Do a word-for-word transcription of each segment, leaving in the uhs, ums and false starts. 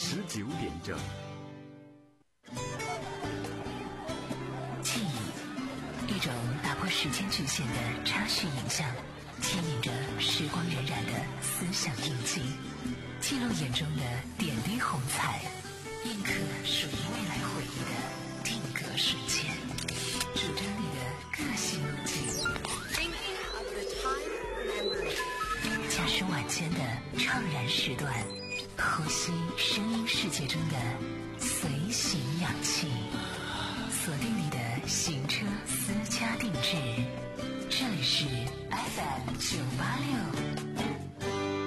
十九点整。 记忆，一种打破时间局限的插叙影像，牵引着时光荏苒的思想印记，记录眼中的点滴红彩，印刻属于未来回忆的定格瞬间，主张你的个性路径。驾驶晚间的怅然时段，呼吸声音世界中的随行氧气，锁定你的行车私家定制。这里是 F M 九八六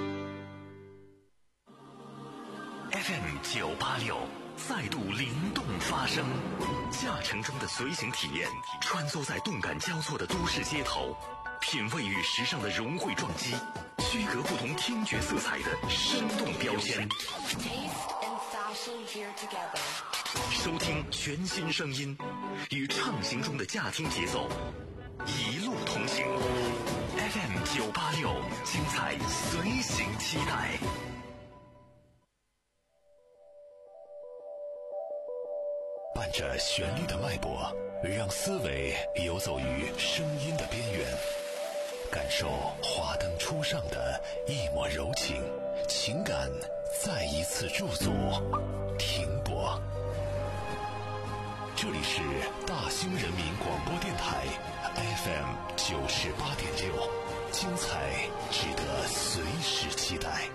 F M 九八六再度灵动发声，驾乘中的随行体验，穿梭在动感交错的都市街头，品味与时尚的融汇撞击，区隔不同听觉色彩的生动标签，收听全新声音，与畅行中的驾听节奏一路同行。 F M 九八六，精彩随行期待。伴着旋律的脉搏，让思维游走于声音的边缘，感受华灯初上的一抹柔情，情感再一次驻足停泊。这里是大兴人民广播电台 F M 九十八点六，精彩值得随时期待。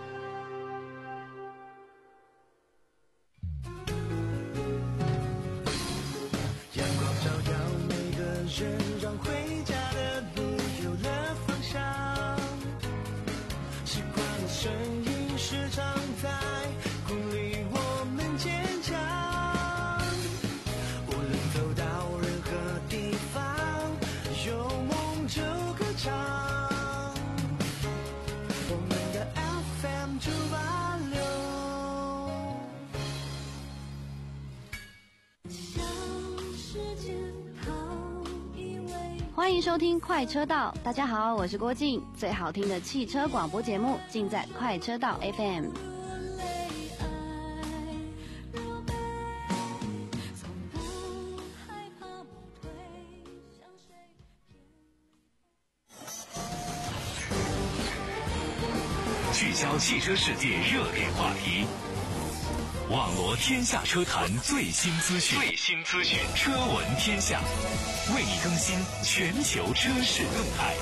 阳光照耀每个人，让回家的路有了方向。习惯的声音时常在鼓励我们坚强。无论走到任何地方，有梦就歌唱。我们的 F M 九八六。 欢迎收听快车道，大家好，我是郭静，最好听的汽车广播节目尽在快车道 F M。 聚焦汽车世界热点话题，网罗天下车坛最新资讯，最新资讯，车闻天下，为你更新全球车市动态。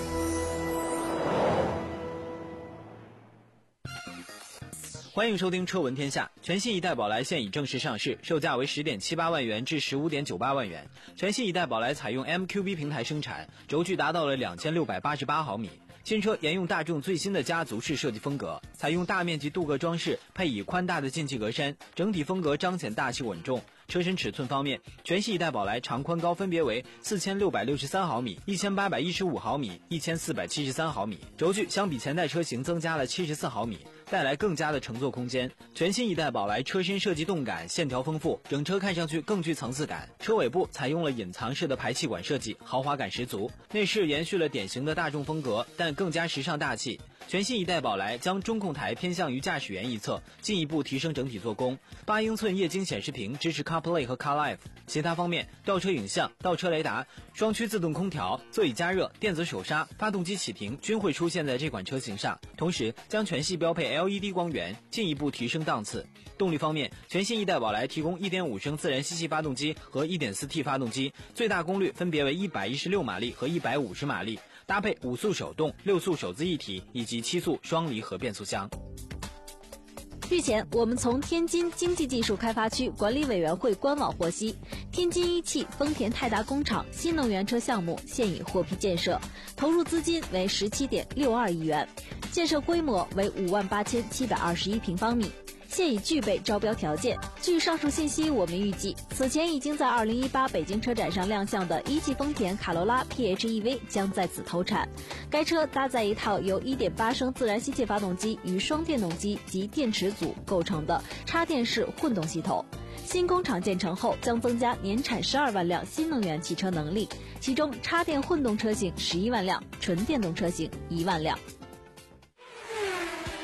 欢迎收听车闻天下。全新一代宝来现已正式上市，售价为 十点七八万元至 十五点九八万元。全新一代宝来采用 M Q B 平台生产，轴距达到了两千六百八十八毫米。新车沿用大众最新的家族式设计风格，采用大面积镀铬装饰，配以宽大的进气格栅，整体风格彰显大气稳重。车身尺寸方面，全新一代宝来长宽高分别为四千六百六十三毫米、一千八百一十五毫米、一千四百七十三毫米，轴距相比前代车型增加了七十四毫米，带来更加的乘坐空间。全新一代宝来车身设计动感，线条丰富，整车看上去更具层次感。车尾部采用了隐藏式的排气管设计，豪华感十足。内饰延续了典型的大众风格，但更加时尚大气。全新一代宝来将中控台偏向于驾驶员一侧，进一步提升整体做工。八英寸液晶显示屏支持 CarPlay 和 CarLife。其他方面，倒车影像、倒车雷达、双区自动空调、座椅加热、电子手刹、发动机启停均会出现在这款车型上，同时将全系标配 L E D 光源，进一步提升档次。动力方面，全新一代宝来提供 一点五升自然吸气发动机和 一点四 T 发动机，最大功率分别为一百一十六马力和一百五十马力，搭配五速手动、六速手自一体以及七速双离合变速箱。 日前，我们从天津经济技术开发区管理委员会官网获悉，天津一汽丰田泰达工厂新能源车项目现已获批建设，投入资金为 十七点六二亿元，建设规模为五万八千七百二十一平方米，现已具备招标条件。据上述信息，我们预计此前已经在二零一八北京车展上亮相的一汽丰田卡罗拉 P H E V 将在此投产。该车搭载一套由 一点八升自然吸气发动机与双电动机及电池组构成的插电式混动系统。新工厂建成后将增加年产十二万辆新能源汽车能力，其中插电混动车型十一万辆，纯电动车型一万辆。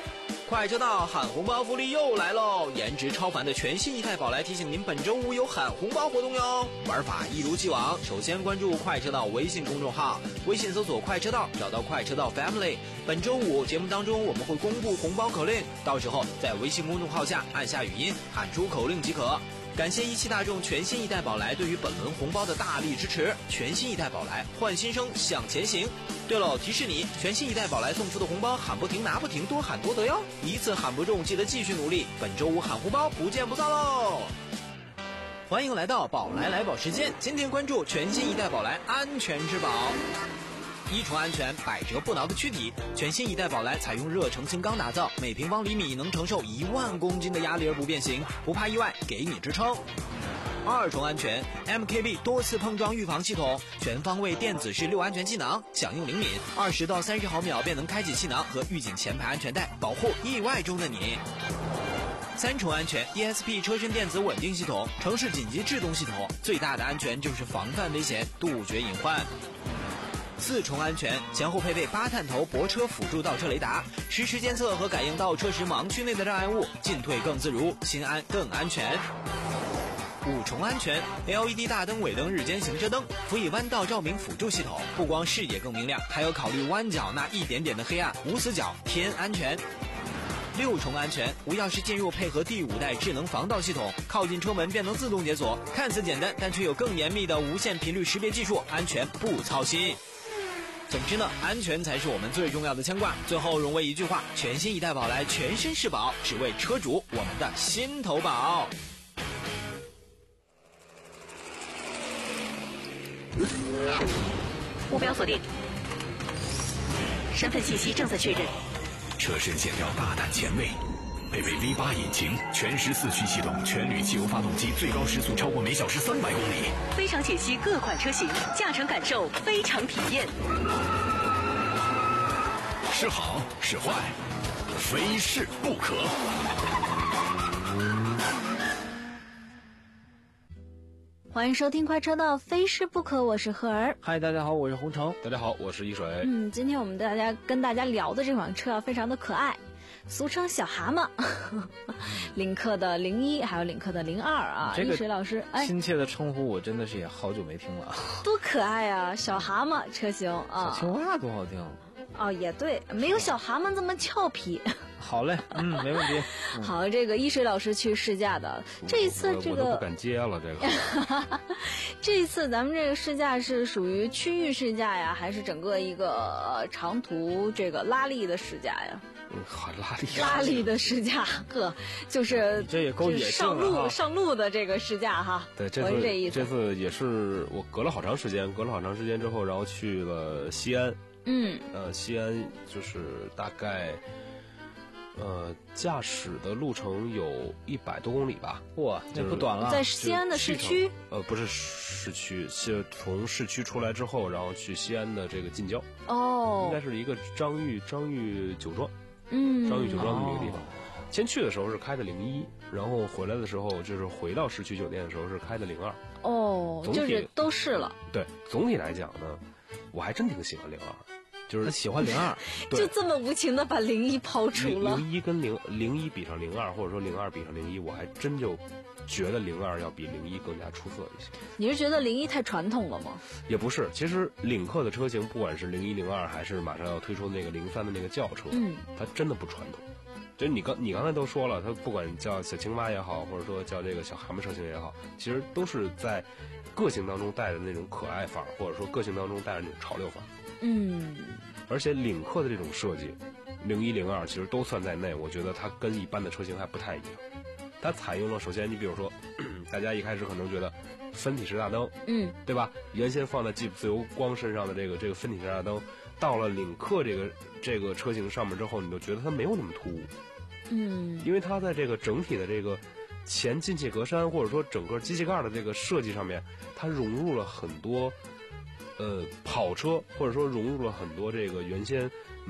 快车道喊红包福利又来喽！颜值超凡的全新一代宝来提醒您，本周五有喊红包活动哟。玩法一如既往，首先关注快车道微信公众号，微信搜索快车道，找到快车道 Family。本周五节目当中我们会公布红包口令，到时候在微信公众号下按下语音喊出口令即可。感谢一汽大众全新一代宝来对于本轮红包的大力支持，全新一代宝来换新生向前行。对了，提示你，全新一代宝来送出的红包喊不停拿不停，多喊多得哟，一次喊不中记得继续努力，本周五喊红包不见不散喽。欢迎来到宝来来宝时间，今天关注全新一代宝来安全质保。一重安全，百折不挠的躯体，全新一代宝来采用热成型钢打造，每平方厘米能承受一万公斤的压力而不变形，不怕意外，给你支撑。二重安全 M K B 多次碰撞预防系统，全方位电子式六安全气囊，响应灵敏，二十到三十毫秒便能开启气囊和预警前排安全带，保护意外中的你。三重安全 E S P 车身电子稳定系统，城市紧急制动系统，最大的安全就是防范危险，杜绝隐患。四重安全，前后配备八探头泊车辅助倒车雷达，实时监测和感应倒车时盲区内的障碍物，进退更自如，心安更安全。五重安全 L E D 大灯尾灯日间行车灯，辅以弯道照明辅助系统，不光视野更明亮，还有考虑弯角那一点点的黑暗，无死角添安全。六重安全，无钥匙进入配合第五代智能防盗系统，靠近车门便能自动解锁，看似简单，但却有更严密的无线频率识别技术，安全不操心。总之呢，安全才是我们最重要的牵挂。最后融为一句话，全新一代宝来全身是宝，只为车主我们的心头宝。 目标锁定，身份信息正在确认。 车身线条大胆前卫，配备 V 八 引擎，全时四驱系统，全铝汽油发动机，最高时速超过每小时三百公里。 非常解析各款车型，驾乘感受非常体验。 是好是坏，非试不可。 欢迎收听快车道，非试不可，我是赫儿。 嗨，大家好，我是洪城。 大家好，我是一水。 嗯，今天我们大家跟大家聊的这款车啊，非常的可爱，俗称小蛤蟆。领克的零一，还有领克的零二啊。 这个一水老师，哎， 亲切的称呼我真的是也好久没听了。 多可爱啊，小蛤蟆车型啊。 小青蛙多好听。 哦，也对，没有小蛤蟆这么俏皮。 好嘞，嗯，没问题。 嗯、好，这个一水老师去试驾的，这一次这个我都不敢接了，这个。 这一次咱们这个试驾是属于区域试驾呀，还是整个一个长途这个拉力的试驾呀？ 嗯，好拉力。 拉力的试驾，呵，就是这也够野性上路上路的这个试驾哈。 对，这次这意思。 这次也是我隔了好长时间，隔了好长时间之后，然后去了西安。 嗯。 呃，西安就是大概。呃，驾驶的路程有一百多公里吧？ 哇，那不短了。 在西安的市区？ 呃，不是市区，是从市区出来之后，然后去西安的这个近郊。 哦， 应该是一个张裕张裕酒庄。 嗯， 张裕酒庄这么一个地方。哦、先去的时候是开的零一，然后回来的时候就是回到市区酒店的时候是开的零二。 哦，就是都试了。 对，总体来讲呢，我还真挺喜欢零二。就是喜欢零二， 就这么无情的把零一抛除了。 零一跟零零一比上零二，或者说零二比上零一，我还真就觉得零二要比零一更加出色一些。 你是觉得零一太传统了吗？ 也不是，其实领克的车型，不管是零一、零二，还是马上要推出的那个零三的那个轿车， 嗯， 它真的不传统。就是你刚你刚才都说了，它不管叫小青蛙也好，或者说叫这个小蛤蟆车型也好，其实都是在个性当中带着那种可爱范儿，或者说个性当中带着那种潮流范儿。 嗯， 而且领克的这种设计，零一、零二其实都算在内。我觉得它跟一般的车型还不太一样。它采用了，首先你比如说，大家一开始可能觉得分体式大灯， 嗯， 对吧？原先放在 Jeep 自由光身上的这个这个分体式大灯，到了领克这个这个车型上面之后，你就觉得它没有那么突兀， 嗯， 因为它在这个整体的这个前进气格栅或者说整个机器盖的这个设计上面，它融入了很多。呃，跑车或者说融入了很多这个原先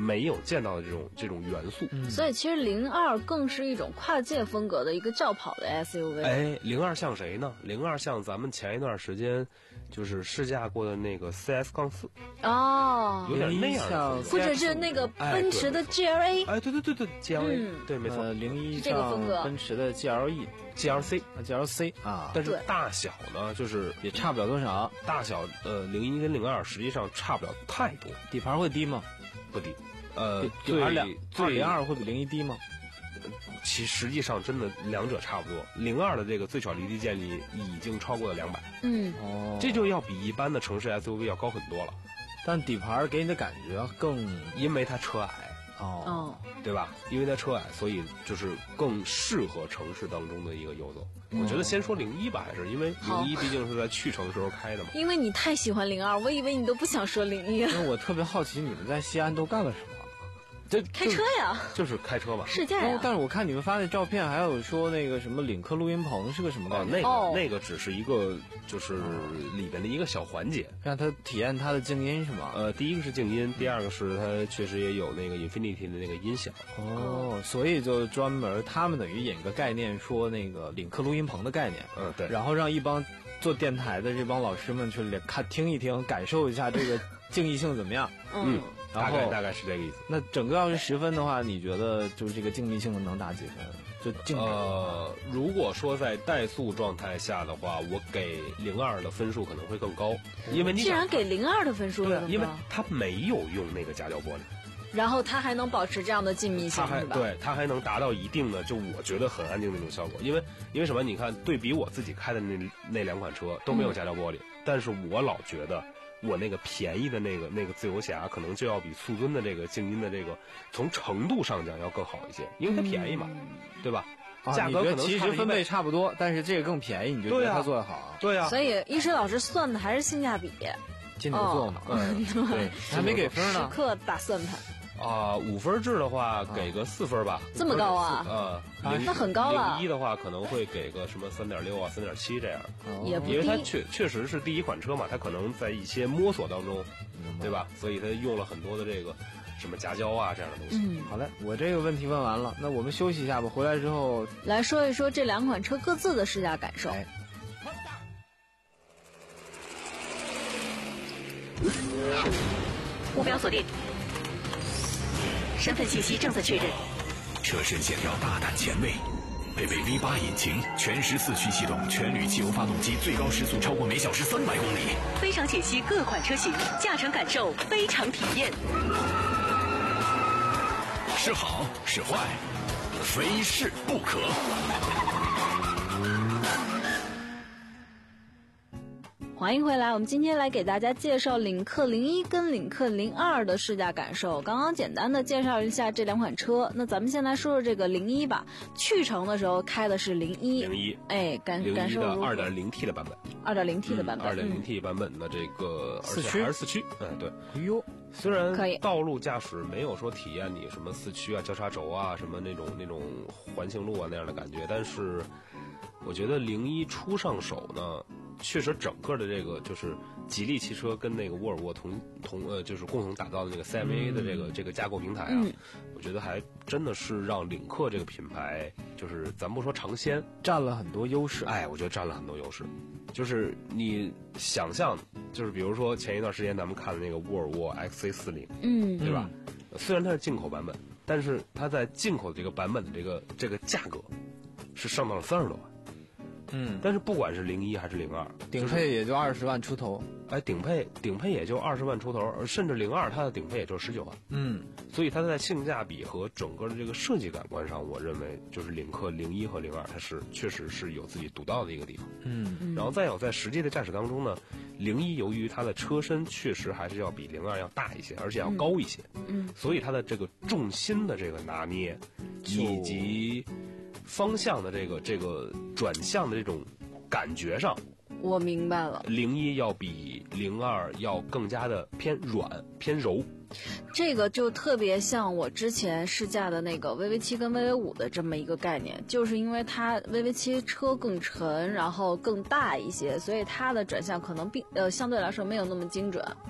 没有见到的这种这种元素。 嗯、所以其实零二更是一种跨界风格的一个轿跑的 S U V。 哎，零二像谁呢？零二像咱们前一段时间就是试驾过的那个 C S 杠四。 哦， 有点那样的， 或者是那个奔驰的 G L A。 哎，对对对对 ，G L A，、嗯、对，没错， 零一这个风格， 奔驰的 G L E。G L C，G L C 啊， 但是大小呢，就是也差不了多少。 大小呃，零一跟零二实际上差不了太多。 底盘会低吗？ 不低。呃， 底盘两二零二会比零一低吗？ 其实际上真的两者差不多。零二的这个最小离地间离已经超过了两百。 嗯， 哦，这就要比一般的城市 S U V 要高很多了。 但底盘给你的感觉更， 因为它车矮。 哦， 对吧？因为它车矮，所以就是更适合城市当中的一个游走。嗯、我觉得先说零一吧，还是因为零一毕竟是在去城时候开的嘛。 因为你太喜欢零二，我以为你都不想说零一了。 因为我特别好奇你们在西安都干了什么。 这开车呀， 就是开车嘛， 试驾呀。 但是我看你们发的照片，还有说那个什么领克录音棚是个什么概念？哦，那个、哦、那个只是一个就是里边的一个小环节， 让他体验它的静音是吗？ 呃，第一个是静音，第二个是它确实也有那个 Infinity 的那个音响。 哦，所以就专门他们等于引个概念，说那个领克录音棚的概念。 嗯，对。 然后让一帮做电台的这帮老师们去看听一听，感受一下这个静谧性怎么样。 嗯。大概大概是这个意思。 那整个要是十分的话，你觉得就是这个静谧性能打几分？就静呃，如果说在怠速状态下的话，我给零二的分数可能会更高，因为你竟然给零二的分数了， 因为它没有用那个夹胶玻璃， 然后它还能保持这样的静谧性， 是吧？对，它还能达到一定的，就我觉得很安静的那种效果。因为因为什么？你看，对比我自己开的那那两款车都没有夹胶玻璃，嗯、但是我老觉得。我那个便宜的那个那个自由侠可能就要比速尊的这个静音的这个从程度上讲要更好一些，因为它便宜嘛，嗯、对吧？ 啊、 价格可能其实分贝差不多，但是这个更便宜，你就觉得它做得好。 对呀、啊， 所以一石老师算的还是性价比， 金牛座嘛，哦、嗯，对，还没给分呢， 时刻打算盘。 啊、呃，五分制的话给个四分吧， 这么高啊？ 呃， 那很高了。 零一的话可能会给个什么三点六啊、三点七这样， 也不低。 因为它确确实是第一款车嘛，它可能在一些摸索当中，对吧？所以它用了很多的这个什么夹胶啊这样的东西。 嗯， 好嘞，我这个问题问完了，那我们休息一下吧，回来之后来说一说这两款车各自的试驾感受。 哎目标锁定。身份信息正在确认。 车身线条大胆前卫，配备 V 八 引擎，全时四驱系统，全铝汽油发动机，最高时速超过每小时三百公里。 非常解析各款车型，驾乘感受，非常体验。 是好是坏，非试不可。 欢迎回来，我们今天来给大家介绍领克零一跟领克零二的试驾感受。刚刚简单的介绍一下这两款车，那咱们先来说说这个零一吧。去程的时候开的是零一， 零一， 哎，感感受如何？ 二点零 T 的版本， 二点零 T 的版本， 二点零 T 版本的这个四驱还是四驱，嗯，对。 哎呦， 虽然道路驾驶没有说体验你什么四驱啊、交叉轴啊、什么那种那种环形路啊那样的感觉，但是我觉得零一初上手呢。确实，整个的这个就是吉利汽车跟那个沃尔沃同同呃，就是共同打造的那个 C M A 的这个、嗯、这个架构平台啊， 嗯、 我觉得还真的是让领克这个品牌，就是咱不说尝鲜， 占了很多优势。 哎，我觉得占了很多优势。就是你想象，就是比如说前一段时间咱们看的那个沃尔沃 X C 四十， 嗯， 对吧？虽然它是进口版本，但是它在进口这个版本的这个这个价格是上到了三十多万。 嗯， 但是不管是零一还是零二， 顶配也就二十万出头， 哎，顶配顶配也就二十万出头，甚至零二它的顶配也就十九万。 嗯， 所以它在性价比和整个的这个设计感官上，我认为就是领克零一和零二它是确实是有自己独到的一个地方。 嗯， 然后再有在实际的驾驶当中呢，零一由于它的车身确实还是要比零二要大一些，而且要高一些。 嗯， 所以它的这个重心的这个拿捏以及方向的这个这个转向的这种感觉上， 我明白了， 零一要比零二要更加的偏软偏柔。 这个就特别像我之前试驾的那个 V V 七跟 V V 五的这么一个概念，就是因为它 V V 七车更沉，然后更大一些，所以它的转向可能并呃相对来说没有那么精准。 嗯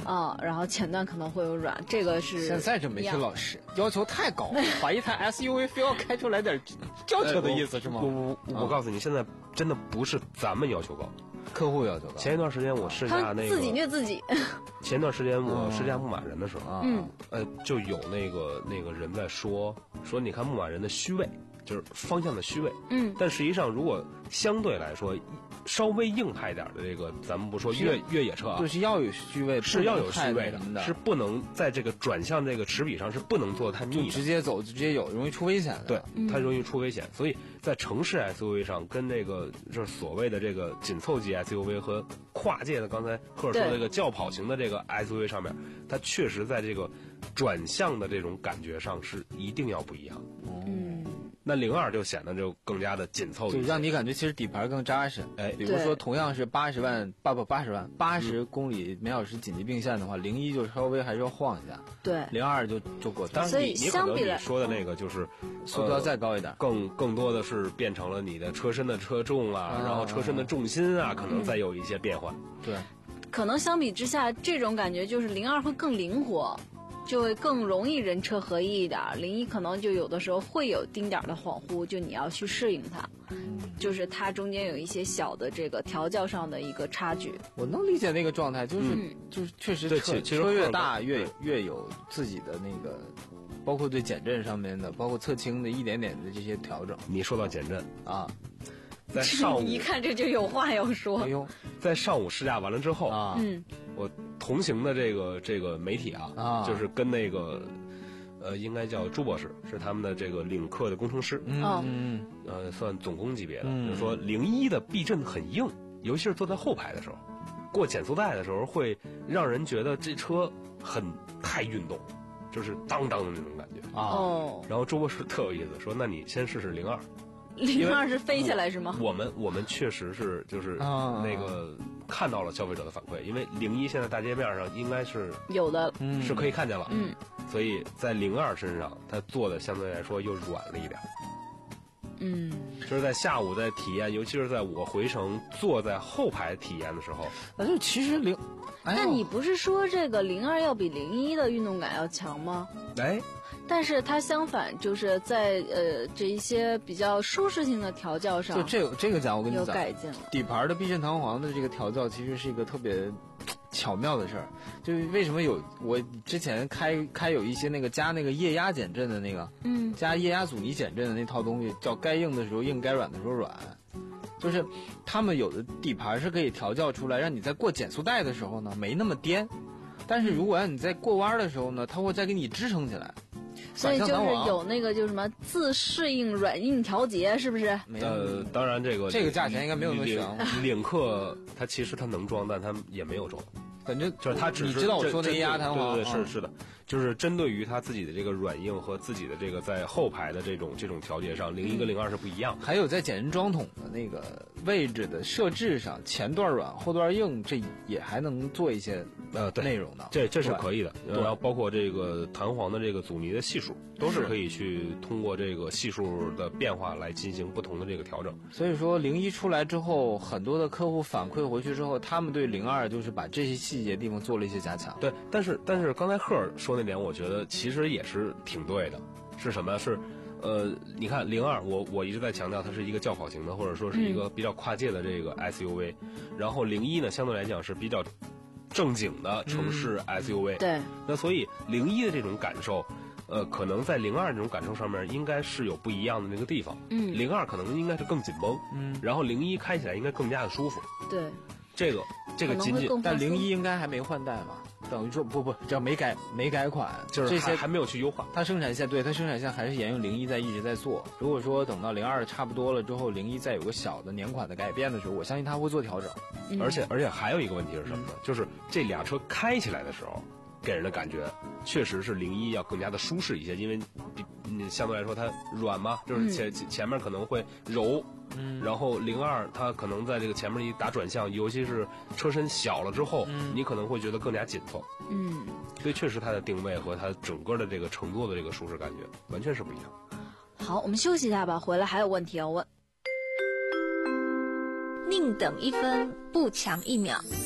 啊，然后前段可能会有软，这个是现在这媒体老师要求太高了，把一台 S U V 非要开出来点轿车的意思是吗？ 我我我告诉你，现在真的不是咱们要求高， 客户要求高。 前一段时间我试驾那个自己虐自己。 前一段时间我试驾牧马人的时候， 嗯， 呃，就有那个那个人在说说，你看牧马人的虚位，就是方向的虚位， 嗯， 但实际上如果相对来说稍微硬派点的这个，咱们不说越越野车啊， 就是要有虚位， 是要有虚位的， 的是不能在这个转向这个齿比上是不能做太密的， 直接走直接有，容易出危险的。 对，它容易出危险，所以在城市 S U V 上跟这个就是所谓的这个紧凑级 S U V 和跨界的刚才赫尔说的这个轿跑型的这个 S U V 上面，它确实在这个转向的这种感觉上是一定要不一样。 嗯， 那零二就显得就更加的紧凑一些， 就让你感觉其实底盘更扎实。 哎， 比如说同样是八十万，八不八十万，八十公里每小时紧急并线的话，零一就稍微还是要晃一下， 对， 零二就就过。 当然你你可能你说的那个就是速度要再高一点， 更更多的是变成了你的车身的车重啊，然后车身的重心啊，可能再有一些变化。 对， 可能相比之下，这种感觉就是零二会更灵活。就会更容易人车合一一点，零一可能就有的时候会有丁点的恍惚，就你要去适应它，就是它中间有一些小的这个调教上的一个差距。 我能理解那个状态，就是、嗯、就是确实车车越大越越有自己的那个，包括对减震上面的，包括侧倾的一点点的这些调整。 你说到减震啊。 在上午一看这就有话要说。 哎呦， 在上午试驾完了之后啊， 嗯， 我同行的这个这个媒体啊， 啊就是跟那个呃，应该叫朱博士，是他们的这个领克的工程师， 嗯嗯， 呃，算总工级别的， 嗯、 就是说零一的避震很硬，尤其是坐在后排的时候，过减速带的时候会让人觉得这车很太运动，就是当当的那种感觉啊。 哦， 然后朱博士特有意思，说那你先试试零二。 零二是飞起来是吗？ 我们我们确实是就是那个看到了消费者的反馈，因为零一现在大街面上应该是有的， 是可以看见了， 嗯， 所以在零二身上，它做的相对来说又软了一点， 嗯， 就是在下午在体验，尤其是在我回程坐在后排体验的时候， 那就其实零， 哎、那你不是说这个零二要比零一的运动感要强吗？ 哎。 但是它相反，就是在呃这一些比较舒适性的调教上， 就这个这个讲，我跟你讲， 有改进了。 底盘的避震弹簧的这个调教，其实是一个特别巧妙的事儿。就为什么有我之前开开有一些那个加那个液压减震的那个， 嗯， 加液压阻尼减震的那套东西，叫该硬的时候硬，该软的时候软。就是他们有的底盘是可以调教出来，让你在过减速带的时候呢没那么颠，但是如果让你在过弯的时候呢，它会再给你支撑起来。 所以就是有那个就是什么自适应软硬调节，是不是？ 呃，当然这个这个价钱应该没有那么悬。 领克它其实它能装，但它也没有装。 反正就是它只是你知道我说那液压弹簧， 对对对，是是的，就是针对于它自己的这个软硬和自己的这个在后排的这种这种调节上，零一跟零二是不一样的。 还有在减震装筒的那个位置的设置上，前段软后段硬，这也还能做一些呃内容的。 这这是可以的，然后包括这个弹簧的这个阻尼的系数，都是可以去通过这个系数的变化来进行不同的这个调整。 所以说零一出来之后，很多的客户反馈回去之后，他们对零二就是把这些细节地方做了一些加强。 对，但是但是刚才赫尔说那点，我觉得其实也是挺对的。是什么？是呃，你看零二，我我一直在强调它是一个轿跑型的，或者说是一个比较跨界的这个 S U V，、嗯、然后零一呢，相对来讲是比较正经的城市 S U V、嗯。 对。 那所以零一的这种感受，呃，可能在零二这种感受上面应该是有不一样的那个地方。 嗯。 零二可能应该是更紧绷， 嗯， 然后零一开起来应该更加的舒服。 对。 这个这个仅仅， 但零一应该还没换代嘛？等于说不不，叫没改没改款， 就是这些还没有去优化。 它生产线对它生产线还是沿用零一在一直在做。如果说等到零二差不多了之后，零一再有个小的年款的改变的时候，我相信它会做调整。 嗯、 而且而且还有一个问题是什么呢？嗯、就是这俩车开起来的时候，给人的感觉确实是零一要更加的舒适一些，因为比你相对来说它软嘛，就是前、嗯、前面可能会柔。 嗯， 然后零二它可能在这个前面一打转向，尤其是车身小了之后， 嗯、 你可能会觉得更加紧凑。 嗯， 所以确实它的定位和它整个的这个乘坐的这个舒适感觉完全是不一样。 好，我们休息一下吧，回来还有问题要问。 宁等一分，不强一秒。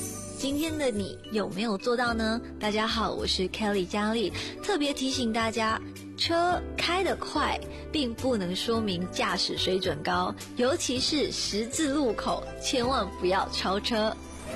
今天的你有没有做到呢？大家好，我是 Kelly 佳丽，特别提醒大家，车开得快并不能说明驾驶水准高，尤其是十字路口，千万不要超车。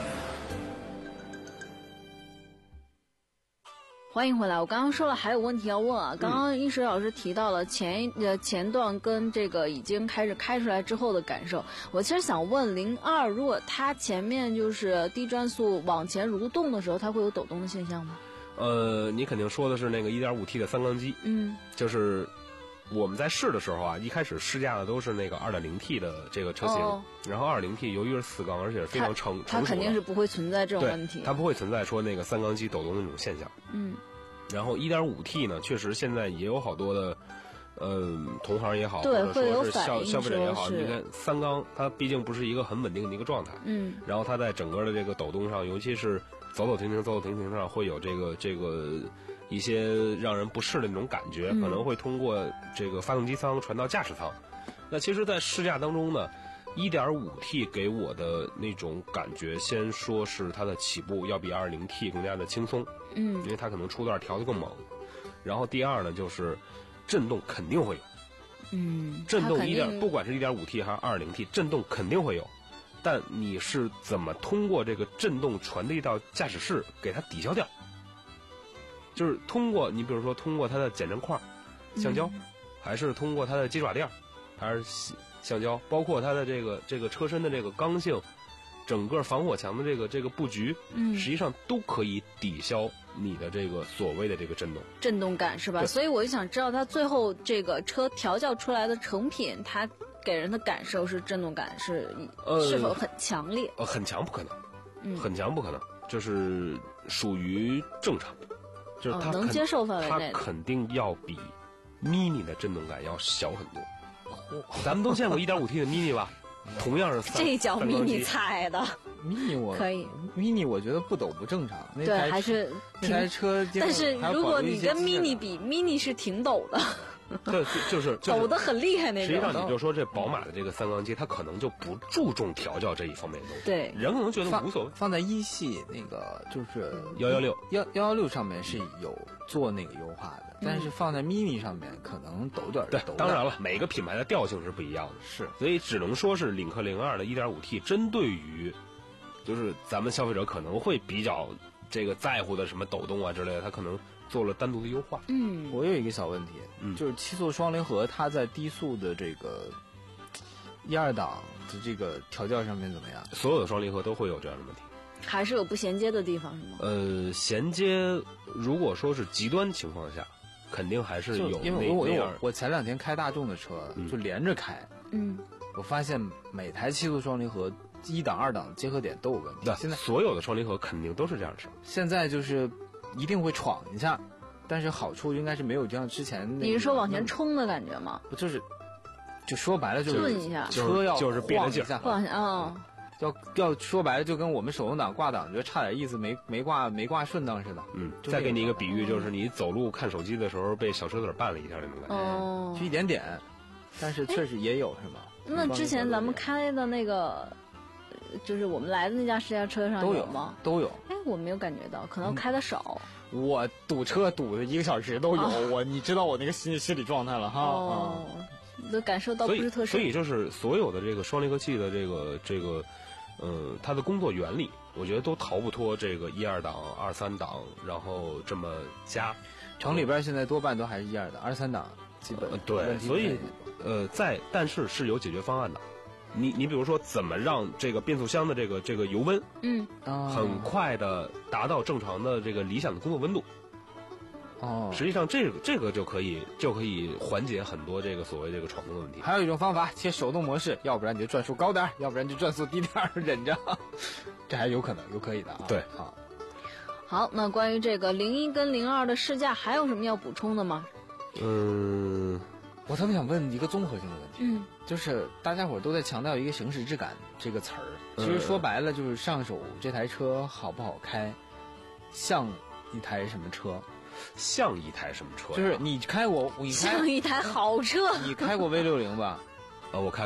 欢迎回来，我刚刚说了还有问题要问啊。刚刚一水老师提到了前一呃前段跟这个已经开始开出来之后的感受，我其实想问零二，如果它前面就是低转速往前蠕动的时候，它会有抖动的现象吗？ 呃，你肯定说的是那个 一点五 T 的三缸机， 嗯， 就是我们在试的时候啊，一开始试驾的都是那个 二点零 T 的这个车型， 哦、 然后 二点零 T 由于是四缸，而且是非常成它肯定是不会存在这种问题， 它不会存在说那个三缸机抖动的那种现象。 嗯， 然后 一点五 T 呢，确实现在也有好多的，呃，同行也好， 对， 或者说是消会有反应消费者也好， 说是你看三缸它毕竟不是一个很稳定的一个状态， 嗯， 然后它在整个的这个抖动上，尤其是走走停停、走走停停上，会有这个这个一些让人不适的那种感觉， 嗯、 可能会通过这个发动机舱传到驾驶舱。那其实，在试驾当中呢， 一点五 T 给我的那种感觉，先说是它的起步要比 二点零 T 更加的轻松， 嗯， 因为它可能出段调得更猛。然后第二呢，就是震动肯定会有， 嗯， 震动一点，不管是 一点五 T 还是 二点零 T， 震动肯定会有。但你是怎么通过这个震动传递到驾驶室给它抵消掉？就是通过你比如说通过它的减震块、橡胶， 嗯、 还是通过它的鸡爪垫，还是橡胶，包括它的这个这个车身的这个刚性，整个防火墙的这个这个布局， 嗯， 实际上都可以抵消你的这个所谓的这个震动震动感，是吧？所以我就想知道它最后这个车调教出来的成品，它给人的感受是震动感是、呃、是否很强烈？ 呃，很强不可能， 嗯， 很强不可能，就是属于正常，就是它、 哦、能接受范围内的， 它肯定要比 mini 的震动感要小很多。咱们都见过 一点五 T 的 mini 吧？同样是三这叫 mini 菜的 mini 我可以 mini 我觉得不抖不正常，那对台还是那台车， 但是如果你跟 mini 比 ，mini 是挺抖的。 对，就是、就是、 抖得很厉害那种。 实际上，你就说这宝马的这个三缸机，它可能就不注重调教这一方面的东西。 对， 人可能觉得无所谓。 放在一系那个就是幺幺六幺幺幺六上面是有做那个优化的， 嗯、 但是放在 mini 上面可能抖点儿。 对，当然了，每个品牌的调性是不一样的， 是， 所以只能说是领克零二的 一点五 T 针对于，就是咱们消费者可能会比较这个在乎的什么抖动啊之类的，它可能做了单独的优化。 嗯， 我有一个小问题， 嗯， 就是七速双离合，它在低速的这个一二档的这个调教上面怎么样？ 所有的双离合都会有这样的问题， 还是有不衔接的地方，是吗？ 呃，衔接，如果说是极端情况下，肯定还是有那。 因为我我我前两天开大众的车， 嗯、 就连着开， 嗯， 我发现每台七速双离合一档二档结合点都有问题。现在所有的双离合肯定都是这样的。 现在就是一定会闯一下，但是好处应该是没有像之前那个。 你是说往前冲的感觉吗？ 不就是，就说白了就是顿一下， 车要就是憋着劲儿， 晃一下啊。 要要说白了，就跟我们手动挡挂档，觉得差点意思，没没挂没挂顺当似的。 嗯，再给你一个比喻，就是你走路看手机的时候被小车子绊了一下那种感觉， 哦， 就一点点，但是确实也有，是吧？ 那之前咱们开的那个，就是我们来的那家试驾车上都有吗？ 都有。 哎，我没有感觉到，可能开的少。 嗯、我堵车堵了一个小时都有，哦、我你知道我那个心心理状态了哈。 哦，都、嗯、感受到不是特深。所以就是所有的这个双离合器的这个这个。呃，它的工作原理，我觉得都逃不脱这个一二档、二三档，然后这么加。 城里边现在多半都还是一二档，二三档基本、 呃、对，所以呃，在但是是有解决方案的。你你比如说，怎么让这个变速箱的这个这个油温， 嗯， 很快的达到正常的这个理想的工作温度。 哦， 实际上这个这个就可以就可以缓解很多这个所谓这个闯动的问题。 还有一种方法，切手动模式，要不然你就转速高点，要不然就转速低点，忍着，这还有可能，有可以的啊。 对， 好。 好，那关于这个零一跟零二的试驾，还有什么要补充的吗？ 嗯， 我特别想问一个综合性的问题， 嗯， 就是大家伙都在强调一个行驶质感这个词儿，其实说白了就是上手这台车好不好开，像一台什么车。 像一台什么车？ 就是你开过，你开像一台好车。 你开过 V 六十 吧？ 呃，我开过。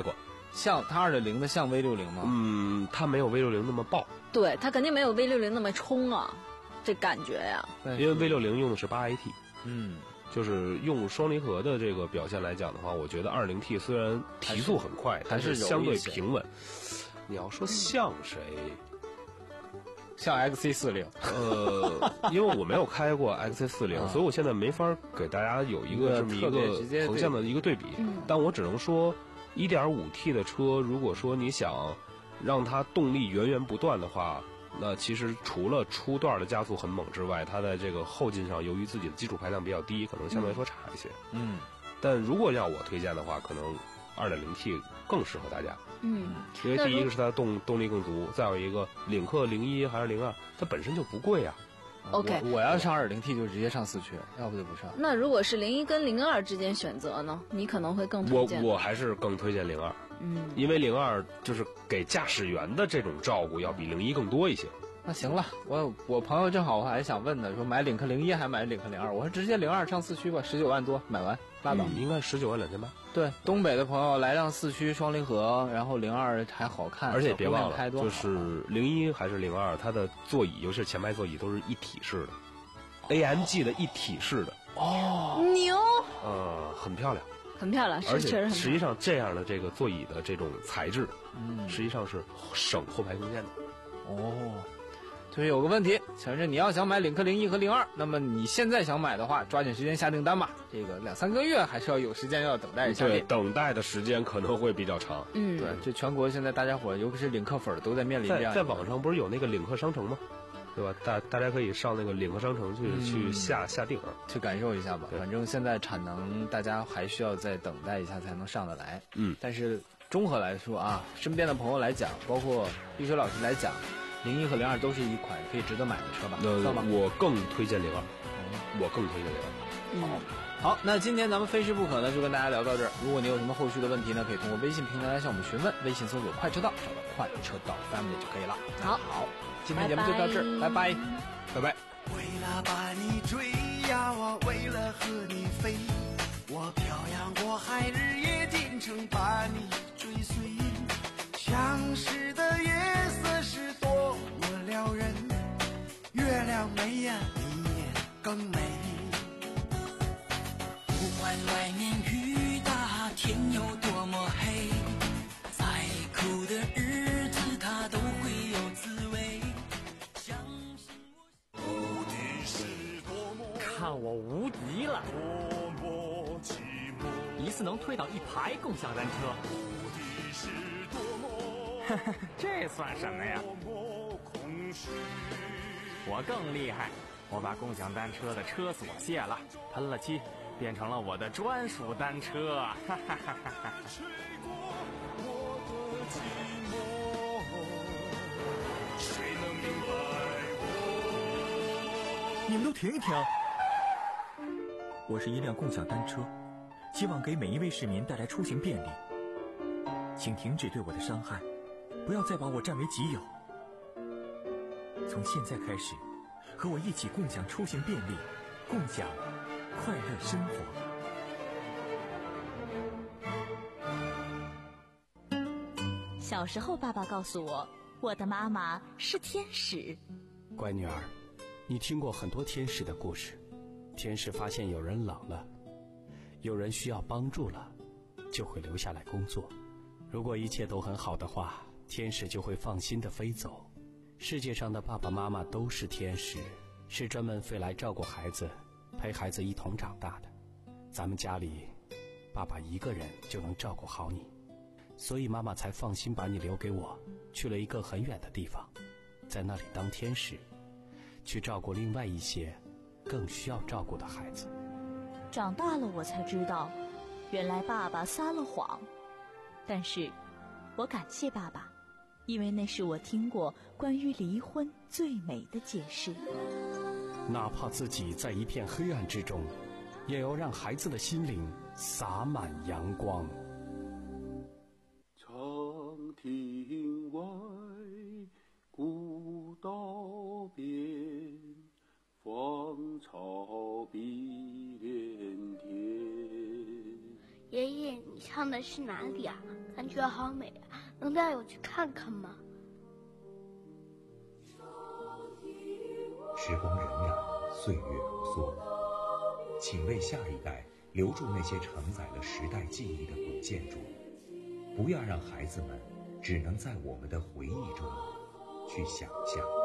像它二点零的像 V 六零吗？ 嗯，它没有 V 六零那么爆， 对，它肯定没有 V 六零那么冲啊，这感觉呀。 因为 V 六零用的是八 A T。 嗯， 就是用双离合的这个表现来讲的话，我觉得 二点零 T 虽然提速很快，但是相对平稳。你要说像谁？ 像 X C 四十。 呃，因为我没有开过 X C 四十、啊，所以我现在没法给大家有一个这么一个横向的一个对比。 嗯、 但我只能说 一点五 T 的车，如果说你想让它动力源源不断的话，那其实除了初段的加速很猛之外，它在这个后劲上，由于自己的基础排量比较低，可能相对来说差一些。 嗯， 但如果要我推荐的话，可能 二点零 T 更适合大家。 嗯， 因为第一个是它动动力更足，再有一个领克零一还是零二，它本身就不贵啊。 OK， 我, 我要上 二点零 T 就直接上四驱，要不就不上。 那如果是零一跟零二之间选择呢？你可能会更推荐。 我我还是更推荐零二。 嗯， 因为零二就是给驾驶员的这种照顾要比零一更多一些。 那行了，我我朋友正好我还想问呢，说买领克零一还买领克零二，我说直接零二上四驱吧，十九万多买完拉倒。 嗯、应该十九万两千八。 对，东北的朋友来辆四驱双离合，然后零二还好看， 而且别忘了， 开多就是零一还是零二，它的座椅，尤其是前排座椅都是一体式的、哦、，A M G 的一体式的。 哦， 牛。 呃，很漂亮。 很漂亮， 而且确实很漂亮。 实际上这样的这个座椅的这种材质，嗯，实际上是省后排空间的。 哦。就是有个问题，其实你要想买领克零一和零二，那么你现在想买的话，抓紧时间下订单吧。这个两三个月还是要有时间要等待一下。 对，等待的时间可能会比较长。 嗯， 对，这全国现在大家伙，尤其是领克粉都在面临这样。 在在网上不是有那个领克商城吗？对吧？大大家可以上那个领克商城去、嗯、去下下定啊， 去感受一下吧。反正现在产能大家还需要再等待一下才能上得来。 嗯， 但是综合来说啊，身边的朋友来讲，包括玉水老师来讲。零一和零二都是一款可以值得买的车吧？ 那我更推荐零二，嗯，我更推荐零二。 嗯， 好，那今天咱们非试不可呢，就跟大家聊到这儿。如果你有什么后续的问题呢，可以通过微信平台来向我们询问，微信搜索“快车道”，找到“快车道 Family” 就可以了。 好， 好，今天节目就到这儿，拜拜，拜拜。 为了把你追呀，我为了和你飞，我漂洋过海，日夜兼程把你追随。相识的夜色是多么撩人，月亮美呀，你也更美。不管外面雨大，天有多么黑，再苦的日子它都会有滋味。相信我，无敌是多么， 看我无敌了！ 多么寂寞， 一次能推倒一排共享单车。 无敌是多么。 这算什么呀？我更厉害，我把共享单车的车锁卸了，喷了漆，变成了我的专属单车。哈哈哈哈哈！ 你们都停一停！我是一辆共享单车，希望给每一位市民带来出行便利，请停止对我的伤害。不要再把我占为己有。从现在开始，和我一起共享出行便利，共享快乐生活。小时候，爸爸告诉我，我的妈妈是天使。 乖女儿，你听过很多天使的故事。天使发现有人老了，有人需要帮助了，就会留下来工作。如果一切都很好的话，天使就会放心地飞走。世界上的爸爸妈妈都是天使，是专门飞来照顾孩子，陪孩子一同长大的。咱们家里，爸爸一个人就能照顾好你，所以妈妈才放心把你留给我，去了一个很远的地方，在那里当天使，去照顾另外一些更需要照顾的孩子。 长大了我才知道，原来爸爸撒了谎，但是我感谢爸爸，因为那是我听过关于离婚最美的解释。 哪怕自己在一片黑暗之中，也要让孩子的心灵洒满阳光。 长亭外，古道边，芳草碧连天。 爷爷，你唱的是哪里啊？ 感觉好美啊，能带我去看看吗？ 时光荏苒，岁月如梭，请为下一代留住那些承载了时代记忆的古建筑，不要让孩子们只能在我们的回忆中去想象。